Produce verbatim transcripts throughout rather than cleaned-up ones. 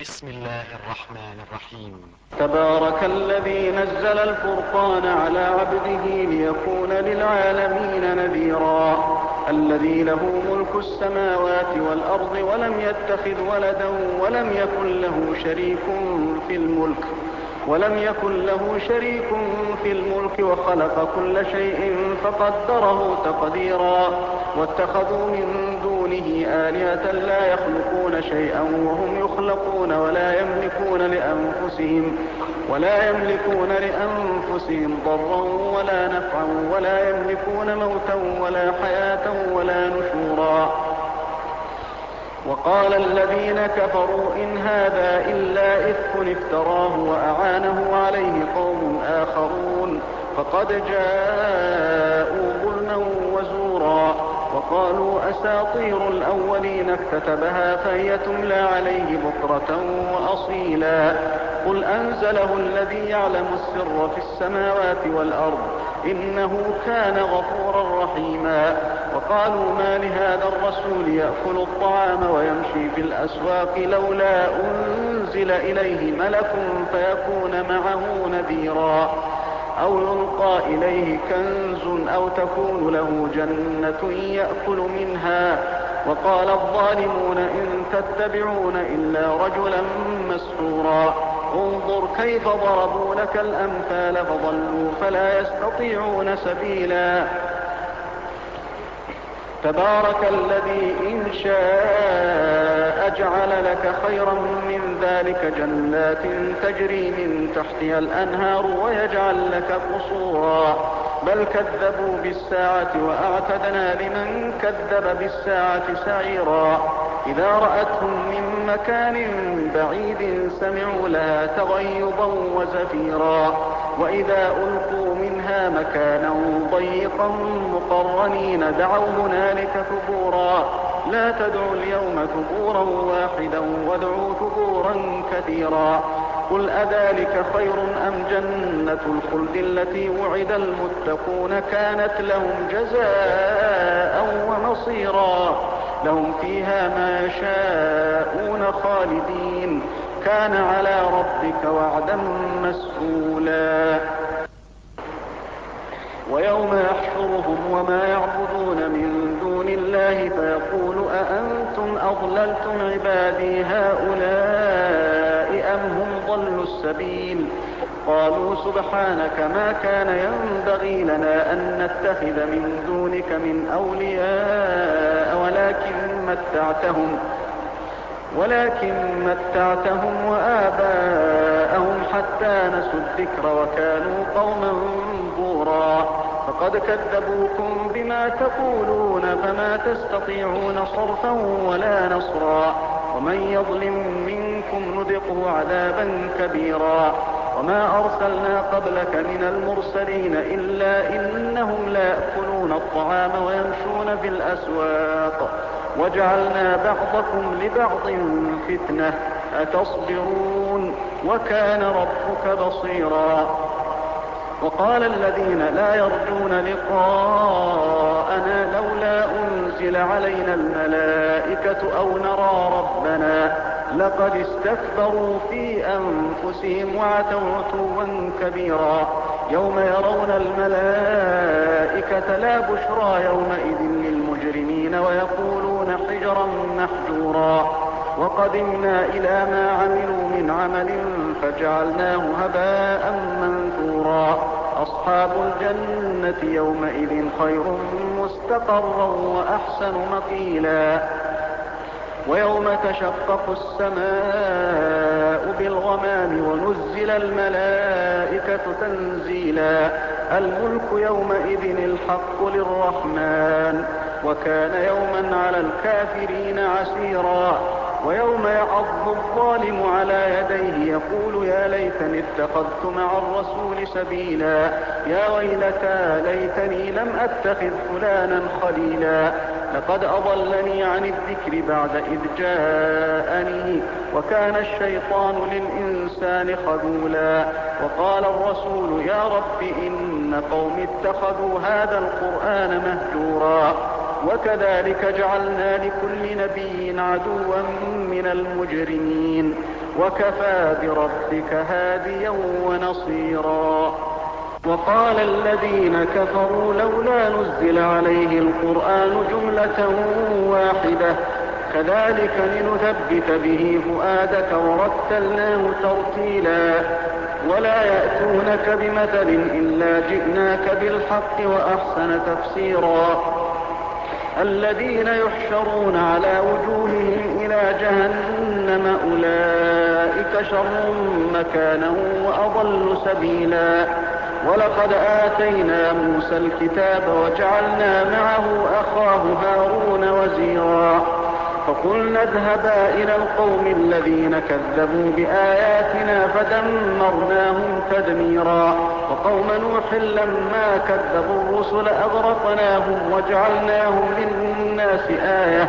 بسم الله الرحمن الرحيم. تبارك الذي نزل الفرقان على عبده ليكون للعالمين نذيرا. الذي له ملك السماوات والأرض ولم يتخذ ولدا ولم يكن له شريك في الملك ولم يكن له شريك في الملك وخلق كل شيء فقدره تقديرا. واتخذوا من دونه آلهة لا يخلقون شيئا وهم يخلقون ولا يملكون لأنفسهم ولا يملكون لأنفسهم ضرا ولا نفعا ولا يملكون موتا ولا حياة ولا نشورا. وقال الذين كفروا إن هذا إلا إفك افتراه وأعانه عليه قوم آخرون فقد جاءوا ظلما وزورا. وقالوا أساطير الأولين اكتتبها فهي تملى عليه بكرة وأصيلا. قل أنزله الذي يعلم السر في السماوات والأرض إنه كان غفورا رحيما. وقالوا ما لهذا الرسول يأكل الطعام ويمشي في الأسواق لولا أنزل إليه ملك فيكون معه نذيرا أو يلقى إليه كنز أو تكون له جنة يأكل منها. وقال الظالمون إن تتبعون إلا رجلا مسحورا. انظر كيف ضربوا لك الأمثال فضلوا فلا يستطيعون سبيلا. تبارك الذي إن شاء جعل لك خيرا من ذلك جنات تجري من تحتها الأنهار ويجعل لك قصورا. بل كذبوا بالساعة وأعتدنا لمن كذب بالساعة سعيرا. إذا رأتهم من مكان بعيد سمعوا لها تغيظا وزفيرا. وإذا ألقوا منها مكانا ضيقا مقرنين دعوا هنالك ثبورا. لا تدعوا اليوم ثبورا واحدا وادعوا ثبورا كثيرا. قل أذلك خير أم جنة الخلد التي وعد المتقون كانت لهم جزاء ومصيرا. لهم فيها ما يشاءون خالدين كان على ربك وعدا مسئولا. ويوم يحشرهم وما يعبدون من دون الله فيقول أأنتم أضللتم عبادي هؤلاء أم هم ضلوا السبيل. قالوا سبحانك ما كان ينبغي لنا أن نتخذ من دونك من أولياء ولكن متعتهم ولكن متعتهم وآباءهم حتى نسوا الذكر وكانوا قوما بورا. فقد كذبوكم بما تقولون فما تستطيعون صرفا ولا نصرا. ومن يظلم منكم نذقه عذابا كبيرا. وما أرسلنا قبلك من المرسلين إلا إنهم لا يأكلون الطعام ويمشون في الأسواق وجعلنا بعضكم لبعض فتنة أتصبرون وكان ربك بصيرا. وقال الذين لا يرجون لقاءنا لولا أنزل علينا الملائكة أو نرى ربنا لقد استكبروا في أنفسهم وعتوا عتوا كبيرا. يوم يرون الملائكة لا بشرى يومئذ للمجرمين ويقولون حجرا محجورا. وقدمنا إلى ما عملوا من عمل فجعلناه هباء منثورا. أصحاب الجنة يومئذ خير مستقرا وأحسن مقيلا. ويوم تشقق السماء بالغمام ونزل الملائكة تنزيلا. الملك يومئذ الحق للرحمن وكان يوما على الكافرين عسيرا. ويوم يعض الظالم على يديه يقول يا ليتني اتخذت مع الرسول سبيلا. يا ويلتى ليتني لم أتخذ فلانا خليلا. لقد أضلني عن الذكر بعد إذ جاءني وكان الشيطان للإنسان خذولا. وقال الرسول يا رب إن قوم اتخذوا هذا القرآن مهجورا. وكذلك جعلنا لكل نبي عدوا من المجرمين وكفى بربك هاديا ونصيرا. وقال الذين كفروا لولا نزل عليه القرآن جملة واحدة كذلك لنثبت به فؤادك ورتلناه ترتيلا. ولا يأتونك بمثل إلا جئناك بالحق وأحسن تفسيرا. الذين يحشرون على وجوههم إلى جهنم أولئك شر مكانا وأضل سبيلا. ولقد آتينا موسى الكتاب وجعلنا معه أخاه هارون وزيرا. فقلنا اذهبا إلى القوم الذين كذبوا بآياتنا فدمرناهم تدميرا. وقوم نوح لما كذبوا الرسل أغرقناهم وجعلناهم للناس آية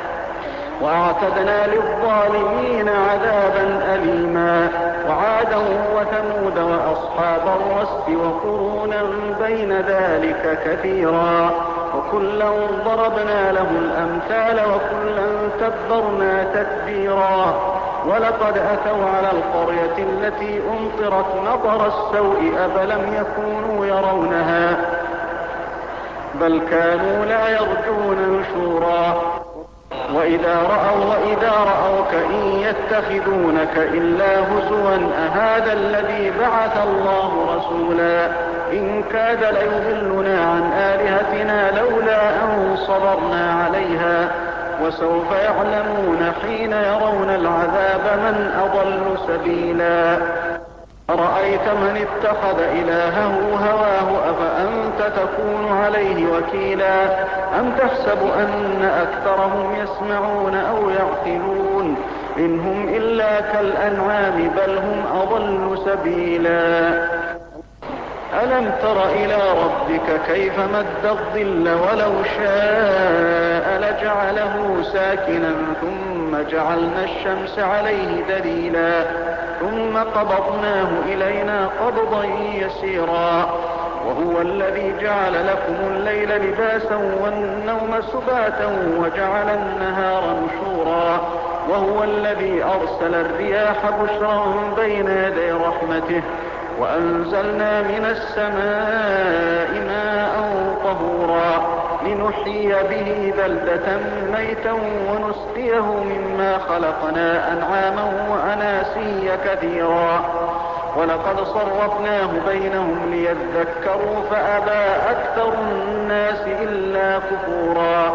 وأعتدنا للظالمين عذابا أليما. وعادا وثمود وأصحاب الرس وقرونا بين ذلك كثيرا. وكلا ضربنا له الأمثال وكلا تبرنا تتبيرا. ولقد أتوا على القرية التي أمطرت مطر السوء أفلم يكونوا يرونها بل كانوا لا يرجون نشورا. وإذا رأوا وإذا رأوك إن يتخذونك إلا هزوا أهذا الذي بعث الله رسولا. إن كاد ليضلنا عن آلهتنا لولا أن صبرنا عليها. وسوف يعلمون حين يرون العذاب من أضل سبيلا. أرأيت من اتخذ إلهه هواه أفأنت تكون عليه وكيلا. أم تحسب أن أكثرهم يسمعون أو يعقلون إن هم إلا كالأنعام بل هم أضل سبيلا. ألم تر إلى ربك كيف مد الظل ولو شاء لجعله ساكنا ثم جعلنا الشمس عليه دليلا ثم قبضناه إلينا قبضا يسيرا. وهو الذي جعل لكم الليل لباسا والنوم سباتا وجعل النهار نشورا. وهو الذي أرسل الرياح بشرا بين يدي رحمته وأنزلنا من السماء ماء طهورا لنحيي به بلدة ميتا ونسقيه مما خلقنا أنعاما وأناسيا كثيرا. ولقد صرفناه بينهم ليذكروا فأبى أكثر الناس إلا كفورا.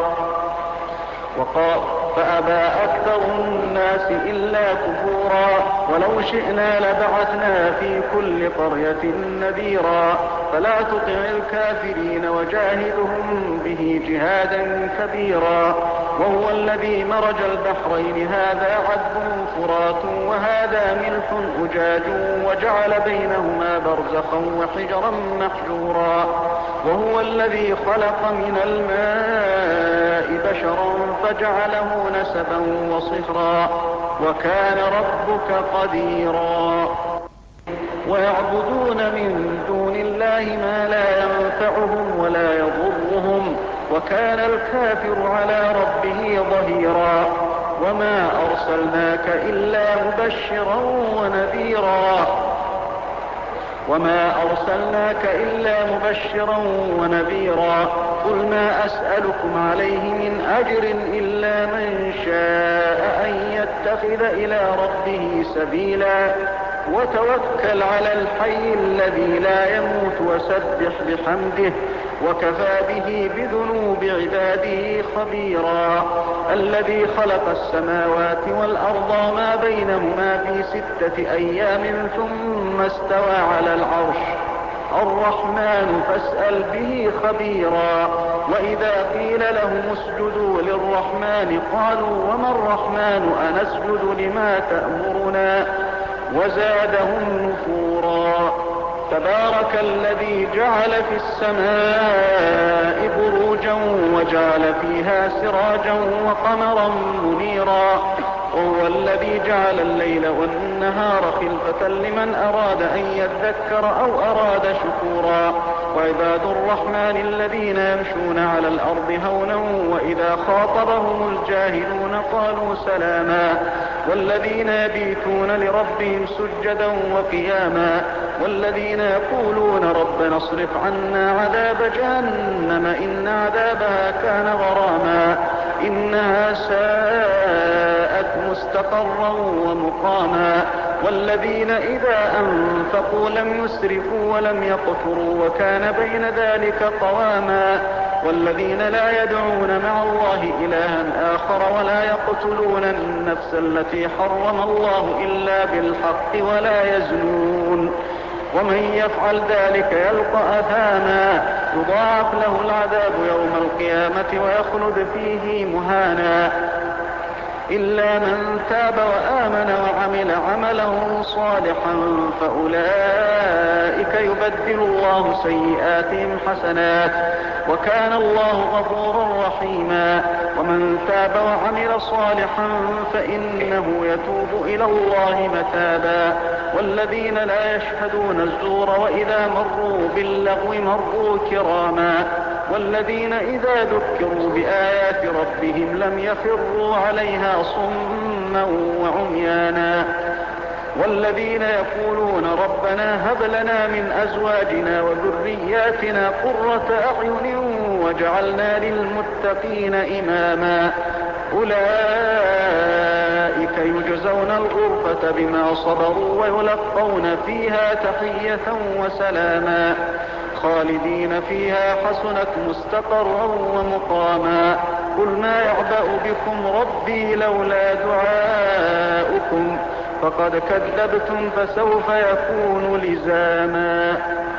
وقال فأبى أكثر الناس إلا كفورا. ولو شئنا لبعثنا في كل قرية نذيرا فلا تطع الكافرين وجاهدهم به جهادا كبيرا. وهو الذي مرج البحرين هذا عذب فرات وهذا ملح أجاج وجعل بينهما برزخا وحجرا محجورا. وهو الذي خلق من الماء بشرا فجعله نسبا وصهرا وكان ربك قديرا. ويعبدون من دون الله ما لا ينفعهم ولا يضرهم وكان الكافر على ربه ظهيرا. وما أرسلناك إلا مبشرا ونذيرا وما أرسلناك إلا مبشرا ونذيرا. قل ما أسألكم عليه من أجر إلا من شاء أن يتخذ إلى ربه سبيلا. وتوكل على الحي الذي لا يموت وسبح بحمده وكفى به بذنوب عباده خبيرا. الذي خلق السماوات والأرض ما بينهما في ستة أيام ثم استوى على العرش الرحمن فاسأل به خبيرا. وإذا قيل لهم اسجدوا للرحمن قالوا وما الرحمن أنسجد لما تأمرنا وزادهم نفورا. تبارك الذي جعل في السماء بروجا وجعل فيها سراجا وقمرا منيرا. وهو الذي جعل الليل والنهار خلفة لمن أراد أن يذكر أو أراد شكورا. وعباد الرحمن الذين يمشون على الأرض هونا وإذا خاطبهم الجاهلون قالوا سلاما. والذين يبيتون لربهم سجدا وقياما والذين يقولون ربنا اصرف عنا عذاب جهنم إن عذابها كان غراما إنها ساءت مستقرا ومقاما والذين إذا أنفقوا لم يسرفوا ولم يقتروا وكان بين ذلك قواما والذين لا يدعون مع الله إلها آخر ولا يقتلون النفس التي حرم الله إلا بالحق ولا يزنون ومن يفعل ذلك يلقى أثاما يضاعف له العذاب يوم القيامة ويخلد فيه مهانا إلا من تاب وآمن وعمل عملا صالحا فأولئك يبدل الله سيئاتهم حسنات وكان الله غفورا رحيما ومن تاب وعمل صالحا فإنه يتوب إلى الله متابا والذين لا يشهدون الزور وإذا مروا باللغو مروا كراما والذين إذا ذكروا بآيات ربهم لم يخروا عليها صما وعميانا والذين يقولون ربنا هب لنا من أزواجنا وذرياتنا قرة أعين واجعلنا للمتقين إماما أولئك يجزون الغرفة بما صبروا ويلقون فيها تحية وسلاما خالدين فيها حسنت مستقرا ومقاما قل ما يعبأ بكم ربي لولا دعاؤكم فقد كذبتم فسوف يكون لزاما